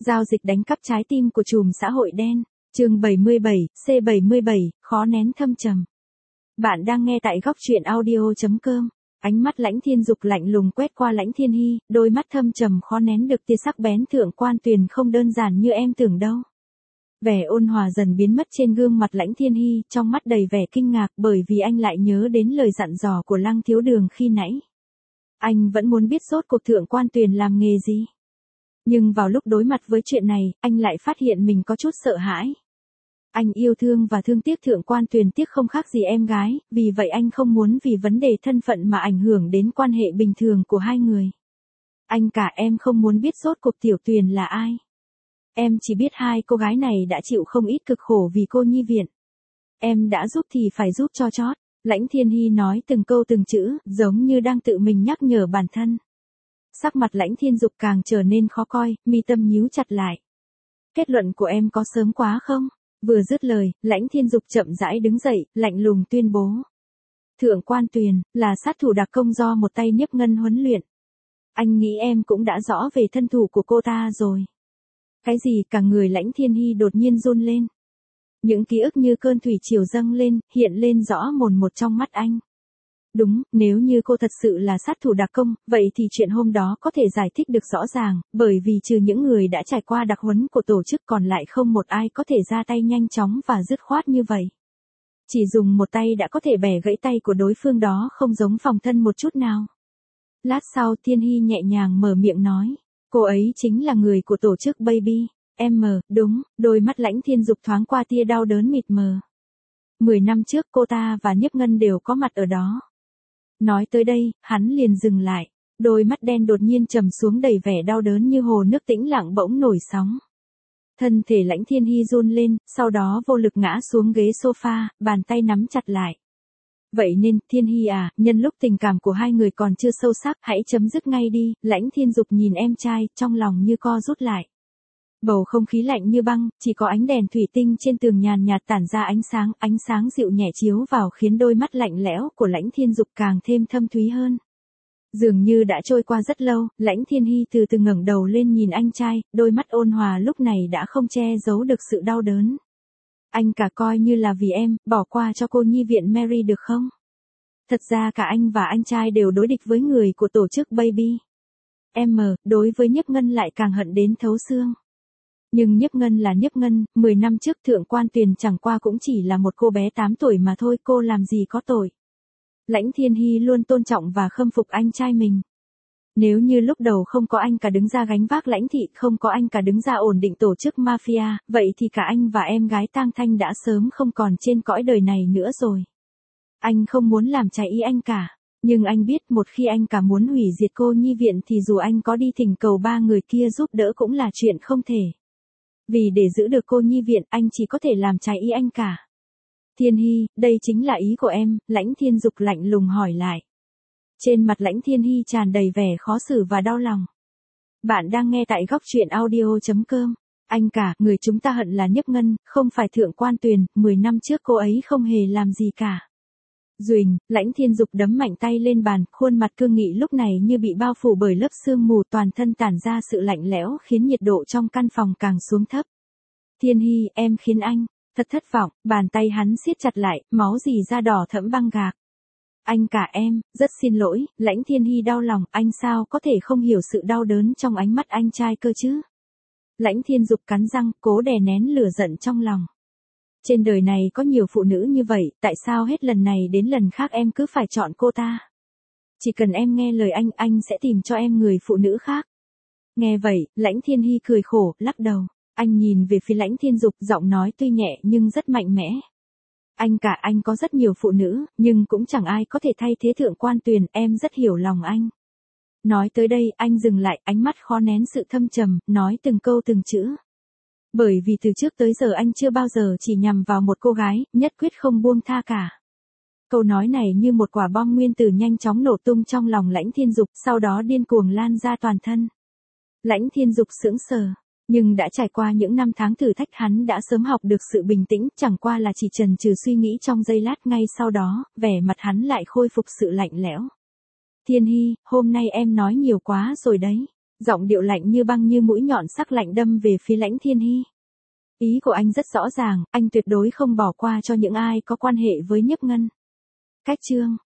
Giao dịch đánh cắp trái tim của trùm xã hội đen. Chương 77, C77, khó nén thâm trầm. Bạn đang nghe tại góc truyện audio.com. Ánh mắt Lãnh Thiên Dục lạnh lùng quét qua Lãnh Thiên Hi, đôi mắt thâm trầm khó nén được tia sắc bén. Thượng quan Tuyền không đơn giản như em tưởng đâu. Vẻ ôn hòa dần biến mất trên gương mặt Lãnh Thiên Hi, trong mắt đầy vẻ kinh ngạc bởi vì anh lại nhớ đến lời dặn dò của Lăng Thiếu Đường khi nãy. Anh vẫn muốn biết rốt cuộc Thượng quan Tuyền làm nghề gì. Nhưng vào lúc đối mặt với chuyện này, anh lại phát hiện mình có chút sợ hãi. Anh yêu thương và thương tiếc Thượng quan Tuyền tiếc không khác gì em gái, vì vậy anh không muốn vì vấn đề thân phận mà ảnh hưởng đến quan hệ bình thường của hai người. Anh cả em không muốn biết rốt cuộc Tiểu Tuyền là ai. Em chỉ biết hai cô gái này đã chịu không ít cực khổ vì cô nhi viện. Em đã giúp thì phải giúp cho chót. Lãnh Thiên Hi nói từng câu từng chữ, giống như đang tự mình nhắc nhở bản thân. Sắc mặt Lãnh Thiên Dục càng trở nên khó coi, mi tâm nhíu chặt lại. Kết luận của em có sớm quá không? Vừa dứt lời, Lãnh Thiên Dục chậm rãi đứng dậy, lạnh lùng tuyên bố. Thượng quan Tuyền, là sát thủ đặc công do một tay Nhiếp Ngân huấn luyện. Anh nghĩ em cũng đã rõ về thân thủ của cô ta rồi. Cái gì? Cả người Lãnh Thiên Hi đột nhiên run lên. Những ký ức như cơn thủy triều dâng lên, hiện lên rõ mồn một trong mắt anh. Đúng, nếu như cô thật sự là sát thủ đặc công, vậy thì chuyện hôm đó có thể giải thích được rõ ràng, bởi vì trừ những người đã trải qua đặc huấn của tổ chức còn lại không một ai có thể ra tay nhanh chóng và dứt khoát như vậy. Chỉ dùng một tay đã có thể bẻ gãy tay của đối phương đó không giống phòng thân một chút nào. Lát sau Thiên Hi nhẹ nhàng mở miệng nói, cô ấy chính là người của tổ chức Baby. Đúng, đôi mắt Lãnh Thiên Dục thoáng qua tia đau đớn mịt mờ. 10 năm trước cô ta và Nhiếp Ngân đều có mặt ở đó. Nói tới đây, hắn liền dừng lại, đôi mắt đen đột nhiên trầm xuống đầy vẻ đau đớn như hồ nước tĩnh lặng bỗng nổi sóng. Thân thể Lãnh Thiên Hi run lên, sau đó vô lực ngã xuống ghế sofa, bàn tay nắm chặt lại. Vậy nên, Thiên Hi à, nhân lúc tình cảm của hai người còn chưa sâu sắc, hãy chấm dứt ngay đi. Lãnh Thiên Dục nhìn em trai, trong lòng như co rút lại. Bầu không khí lạnh như băng, chỉ có ánh đèn thủy tinh trên tường nhàn nhạt tản ra ánh sáng dịu nhẹ chiếu vào khiến đôi mắt lạnh lẽo của Lãnh Thiên Dục càng thêm thâm thúy hơn. Dường như đã trôi qua rất lâu, Lãnh Thiên Hi từ từ ngẩng đầu lên nhìn anh trai, đôi mắt ôn hòa lúc này đã không che giấu được sự đau đớn. Anh cả coi như là vì em, bỏ qua cho cô nhi viện Mary được không? Thật ra cả anh và anh trai đều đối địch với người của tổ chức Baby. Đối với Nhiếp Ngân lại càng hận đến thấu xương. Nhưng Nhiếp Ngân là Nhiếp Ngân, 10 năm trước Thượng quan Tuyền chẳng qua cũng chỉ là một cô bé 8 tuổi mà thôi, cô làm gì có tội. Lãnh Thiên Hi luôn tôn trọng và khâm phục anh trai mình. Nếu như lúc đầu không có anh cả đứng ra gánh vác Lãnh thị, không có anh cả đứng ra ổn định tổ chức mafia, vậy thì cả anh và em gái Tang Thanh đã sớm không còn trên cõi đời này nữa rồi. Anh không muốn làm trái ý anh cả, nhưng anh biết một khi anh cả muốn hủy diệt cô nhi viện thì dù anh có đi thỉnh cầu ba người kia giúp đỡ cũng là chuyện không thể. Vì để giữ được cô nhi viện anh chỉ có thể làm trái ý anh cả. Thiên Hi, đây chính là ý của em, Lãnh Thiên Dục lạnh lùng hỏi lại. Trên mặt Lãnh Thiên Hi tràn đầy vẻ khó xử và đau lòng. Bạn đang nghe tại góc truyện audio.com. Anh cả, người chúng ta hận là Nhiếp Ngân, không phải Thượng quan Tuyền, 10 năm trước cô ấy không hề làm gì cả. Duỳnh, Lãnh Thiên Dục đấm mạnh tay lên bàn, khuôn mặt cương nghị lúc này như bị bao phủ bởi lớp sương mù, toàn thân tản ra sự lạnh lẽo khiến nhiệt độ trong căn phòng càng xuống thấp. Thiên Hi, em khiến anh thật thất vọng. Bàn tay hắn siết chặt lại, máu dì ra đỏ thẫm băng gạc. Anh cả em, rất xin lỗi. Lãnh Thiên Hi đau lòng, anh sao có thể không hiểu sự đau đớn trong ánh mắt anh trai cơ chứ? Lãnh Thiên Dục cắn răng, cố đè nén lửa giận trong lòng. Trên đời này có nhiều phụ nữ như vậy, tại sao hết lần này đến lần khác em cứ phải chọn cô ta? Chỉ cần em nghe lời anh sẽ tìm cho em người phụ nữ khác. Nghe vậy, Lãnh Thiên Hi cười khổ, lắc đầu. Anh nhìn về phía Lãnh Thiên Dục, giọng nói tuy nhẹ nhưng rất mạnh mẽ. Anh cả, anh có rất nhiều phụ nữ, nhưng cũng chẳng ai có thể thay thế Thượng quan Tuyền, em rất hiểu lòng anh. Nói tới đây, anh dừng lại, ánh mắt khó nén sự thâm trầm, nói từng câu từng chữ. Bởi vì từ trước tới giờ anh chưa bao giờ chỉ nhằm vào một cô gái, nhất quyết không buông tha cả. Câu nói này như một quả bom nguyên tử nhanh chóng nổ tung trong lòng Lãnh Thiên Dục, sau đó điên cuồng lan ra toàn thân. Lãnh Thiên Dục sững sờ, nhưng đã trải qua những năm tháng thử thách hắn đã sớm học được sự bình tĩnh, chẳng qua là chỉ chần chừ suy nghĩ trong giây lát, ngay sau đó, vẻ mặt hắn lại khôi phục sự lạnh lẽo. Thiên Hi, hôm nay em nói nhiều quá rồi đấy. Giọng điệu lạnh như băng như mũi nhọn sắc lạnh đâm về phía Lãnh Thiên Hy. Ý của anh rất rõ ràng, anh tuyệt đối không bỏ qua cho những ai có quan hệ với Nhiếp Ngân. Cách chương